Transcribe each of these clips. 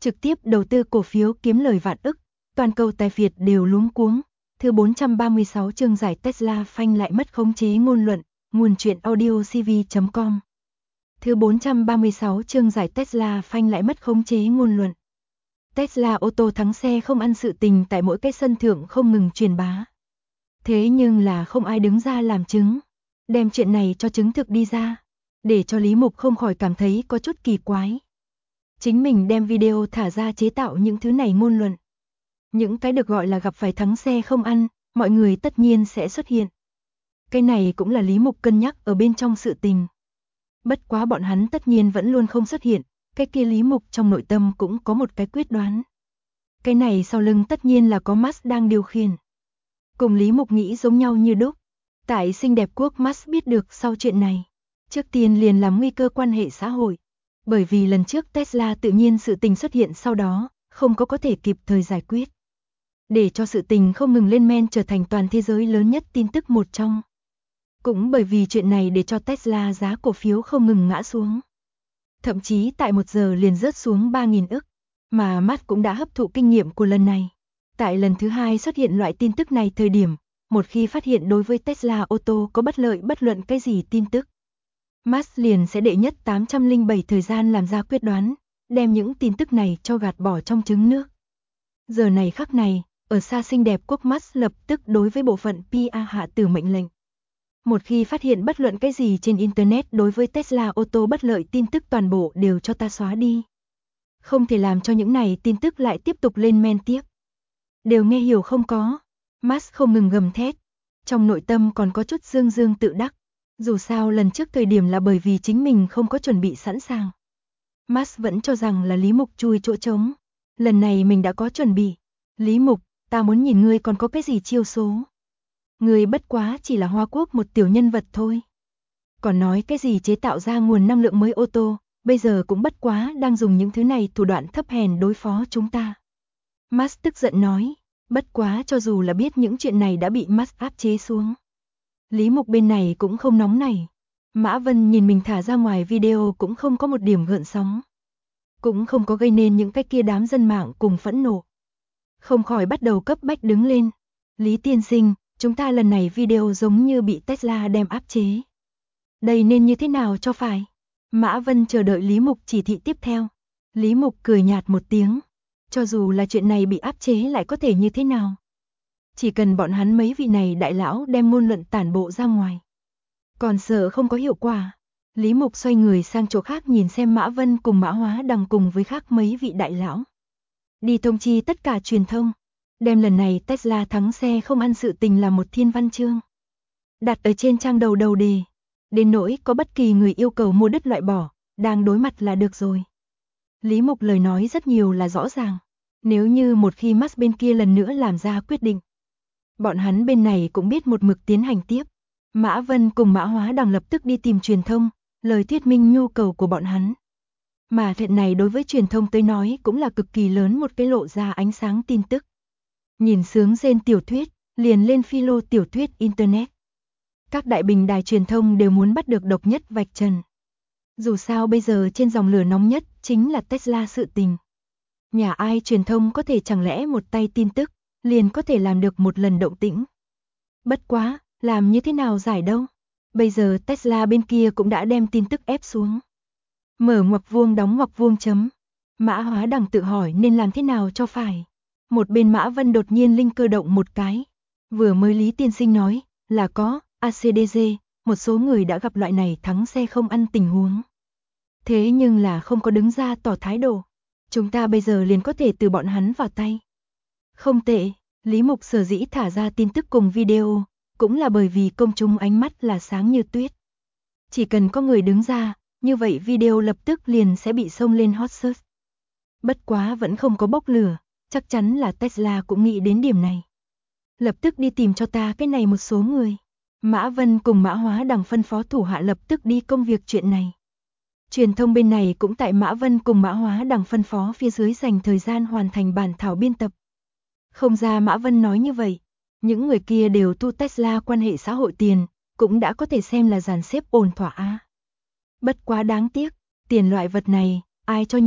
trực tiếp đầu tư cổ phiếu kiếm lời vạn ức, toàn cầu tài phiệt đều luống cuống. Thứ 436 chương giải Tesla phanh lại mất khống chế ngôn luận, nguồn truyện audio cv.com. Thứ 436 chương giải Tesla phanh lại mất khống chế ngôn luận. Tesla ô tô thắng xe không ăn sự tình tại mỗi cái sân thượng không ngừng truyền bá. Thế nhưng là không ai đứng ra làm chứng, đem chuyện này cho chứng thực đi ra, để cho Lý Mục không khỏi cảm thấy có chút kỳ quái. Chính mình đem video thả ra chế tạo những thứ này ngôn luận. Những cái được gọi là gặp phải thắng xe không ăn, mọi người tất nhiên sẽ xuất hiện. Cái này cũng là Lý Mục cân nhắc ở bên trong sự tình. Bất quá bọn hắn tất nhiên vẫn luôn không xuất hiện, cái kia Lý Mục trong nội tâm cũng có một cái quyết đoán. Cái này sau lưng tất nhiên là có Musk đang điều khiển. Cùng Lý Mục nghĩ giống nhau như đúc. Tại xinh đẹp quốc Musk biết được sau chuyện này, trước tiên liền làm nguy cơ quan hệ xã hội. Bởi vì lần trước Tesla tự nhiên sự tình xuất hiện sau đó, không có thể kịp thời giải quyết. Để cho sự tình không ngừng lên men trở thành toàn thế giới lớn nhất tin tức một trong. Cũng bởi vì chuyện này để cho Tesla giá cổ phiếu không ngừng ngã xuống. Thậm chí tại 1 giờ liền rớt xuống 3.000 ức, mà Musk cũng đã hấp thụ kinh nghiệm của lần này. Tại lần thứ 2 xuất hiện loại tin tức này thời điểm, một khi phát hiện đối với Tesla ô tô có bất lợi bất luận cái gì tin tức, Musk liền sẽ đệ nhất 807 thời gian làm ra quyết đoán, đem những tin tức này cho gạt bỏ trong trứng nước. Giờ này khắc này, ở xa xinh đẹp quốc Musk lập tức đối với bộ phận PR hạ tử mệnh lệnh. Một khi phát hiện bất luận cái gì trên Internet đối với Tesla ô tô bất lợi tin tức toàn bộ đều cho ta xóa đi. Không thể làm cho những này tin tức lại tiếp tục lên men tiếp. Đều nghe hiểu không có? Musk không ngừng gầm thét. Trong nội tâm còn có chút dương dương tự đắc. Dù sao lần trước thời điểm là bởi vì chính mình không có chuẩn bị sẵn sàng. Musk vẫn cho rằng là Lý Mục chui chỗ trống. Lần này mình đã có chuẩn bị. Lý Mục, ta muốn nhìn ngươi còn có cái gì chiêu số. Ngươi bất quá chỉ là Hoa Quốc một tiểu nhân vật thôi. Còn nói cái gì chế tạo ra nguồn năng lượng mới ô tô, bây giờ cũng bất quá đang dùng những thứ này thủ đoạn thấp hèn đối phó chúng ta. Musk tức giận nói, bất quá cho dù là biết những chuyện này đã bị Musk áp chế xuống. Lý Mục bên này cũng không nóng nảy. Mã Vân nhìn mình thả ra ngoài video cũng không có một điểm gợn sóng. Cũng không có gây nên những cái kia đám dân mạng cùng phẫn nộ. Không khỏi bắt đầu cấp bách đứng lên. Lý tiên sinh, chúng ta lần này video giống như bị Tesla đem áp chế. Đây nên như thế nào cho phải? Mã Vân chờ đợi Lý Mục chỉ thị tiếp theo. Lý Mục cười nhạt một tiếng. Cho dù là chuyện này bị áp chế lại có thể như thế nào? Chỉ cần bọn hắn mấy vị này đại lão đem ngôn luận tản bộ ra ngoài. Còn sợ không có hiệu quả. Lý Mục xoay người sang chỗ khác nhìn xem Mã Vân cùng Mã Hóa Đằng cùng với khác mấy vị đại lão. Đi thông chi tất cả truyền thông. Đem lần này Tesla thắng xe không ăn sự tình là một thiên văn chương. Đặt ở trên trang đầu đề. Đến nỗi có bất kỳ người yêu cầu mua đất loại bỏ, đang đối mặt là được rồi. Lý Mục lời nói rất nhiều là rõ ràng. Nếu như một khi Musk bên kia lần nữa làm ra quyết định, bọn hắn bên này cũng biết một mực tiến hành tiếp. Mã Vân cùng Mã Hóa Đằng lập tức đi tìm truyền thông, lời thuyết minh nhu cầu của bọn hắn. Mà chuyện này đối với truyền thông tới nói cũng là cực kỳ lớn một cái lộ ra ánh sáng tin tức. Nhìn sướng rên tiểu thuyết, liền lên philo tiểu thuyết Internet. Các đại bình đài truyền thông đều muốn bắt được độc nhất vạch trần. Dù sao bây giờ trên dòng lửa nóng nhất chính là Tesla sự tình. Nhà ai truyền thông có thể chẳng lẽ một tay tin tức, liền có thể làm được một lần động tĩnh. Bất quá, làm như thế nào giải đâu. Bây giờ Tesla bên kia cũng đã đem tin tức ép xuống. Mở ngoặc vuông đóng ngoặc vuông chấm. Mã Hóa Đằng tự hỏi nên làm thế nào cho phải. Một bên Mã Vân đột nhiên linh cơ động một cái. Vừa mới Lý tiên sinh nói là có ACDG, một số người đã gặp loại này thắng xe không ăn tình huống. Thế nhưng là không có đứng ra tỏ thái độ. Chúng ta bây giờ liền có thể từ bọn hắn vào tay. Không tệ, Lý Mục sở dĩ thả ra tin tức cùng video, cũng là bởi vì công chúng ánh mắt là sáng như tuyết. Chỉ cần có người đứng ra, như vậy video lập tức liền sẽ bị xông lên hot search. Bất quá vẫn không có bốc lửa, chắc chắn là Tesla cũng nghĩ đến điểm này. Lập tức đi tìm cho ta cái này một số người. Mã Vân cùng Mã Hóa Đằng phân phó thủ hạ lập tức đi công việc chuyện này. Truyền thông bên này cũng tại Mã Vân cùng Mã Hóa Đằng phân phó phía dưới dành thời gian hoàn thành bản thảo biên tập. Không ra Mã Vân nói như vậy, những người kia đều tu Tesla quan hệ xã hội tiền, cũng đã có thể xem là dàn xếp ổn thỏa a. Bất quá đáng tiếc, tiền loại vật này, ai cho nhiều,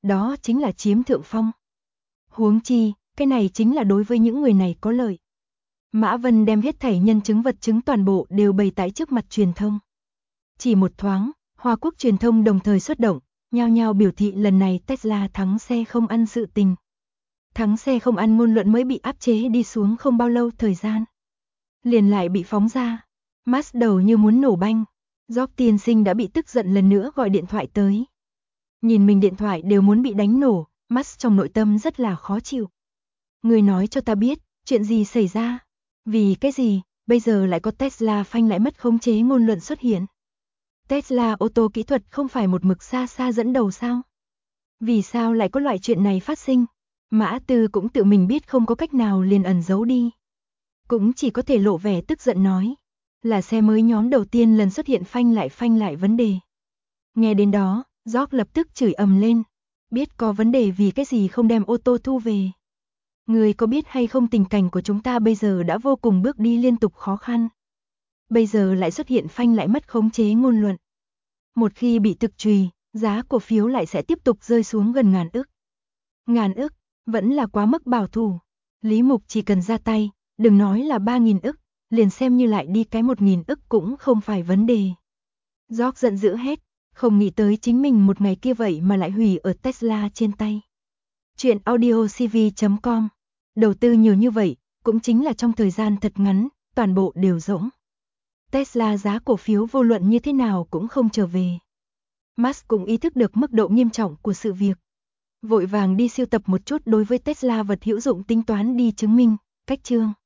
đó chính là chiếm thượng phong. Huống chi, cái này chính là đối với những người này có lợi. Mã Vân đem hết thảy nhân chứng vật chứng toàn bộ đều bày tại trước mặt truyền thông. Chỉ một thoáng, Hoa Quốc truyền thông đồng thời xuất động, nhao nhao biểu thị lần này Tesla thắng xe không ăn sự tình. Thắng xe không ăn ngôn luận mới bị áp chế đi xuống không bao lâu thời gian. Liền lại bị phóng ra. Musk đầu như muốn nổ banh. George tiên sinh đã bị tức giận lần nữa gọi điện thoại tới. Nhìn mình điện thoại đều muốn bị đánh nổ, Musk trong nội tâm rất là khó chịu. Người nói cho ta biết, chuyện gì xảy ra? Vì cái gì, bây giờ lại có Tesla phanh lại mất khống chế ngôn luận xuất hiện? Tesla ô tô kỹ thuật không phải một mực xa xa dẫn đầu sao? Vì sao lại có loại chuyện này phát sinh? Mã Tư cũng tự mình biết không có cách nào liền ẩn giấu đi. Cũng chỉ có thể lộ vẻ tức giận nói. Là xe mới nhóm đầu tiên lần xuất hiện phanh lại vấn đề. Nghe đến đó, George lập tức chửi ầm lên. Biết có vấn đề vì cái gì không đem ô tô thu về. Người có biết hay không tình cảnh của chúng ta bây giờ đã vô cùng bước đi liên tục khó khăn. Bây giờ lại xuất hiện phanh lại mất khống chế ngôn luận. Một khi bị thực trùy, giá cổ phiếu lại sẽ tiếp tục rơi xuống gần ngàn ức. Ngàn ức, vẫn là quá mức bảo thủ. Lý Mục chỉ cần ra tay, đừng nói là 3.000 ức, liền xem như lại đi cái 1.000 ức cũng không phải vấn đề. George giận dữ hét, không nghĩ tới chính mình một ngày kia vậy mà lại hủy ở Tesla trên tay. Chuyện audiocv.com. Đầu tư nhiều như vậy, cũng chính là trong thời gian thật ngắn, toàn bộ đều rỗng. Tesla giá cổ phiếu vô luận như thế nào cũng không trở về. Musk cũng ý thức được mức độ nghiêm trọng của sự việc. Vội vàng đi siêu tập một chút đối với Tesla vật hữu dụng tính toán đi chứng minh, cách chương.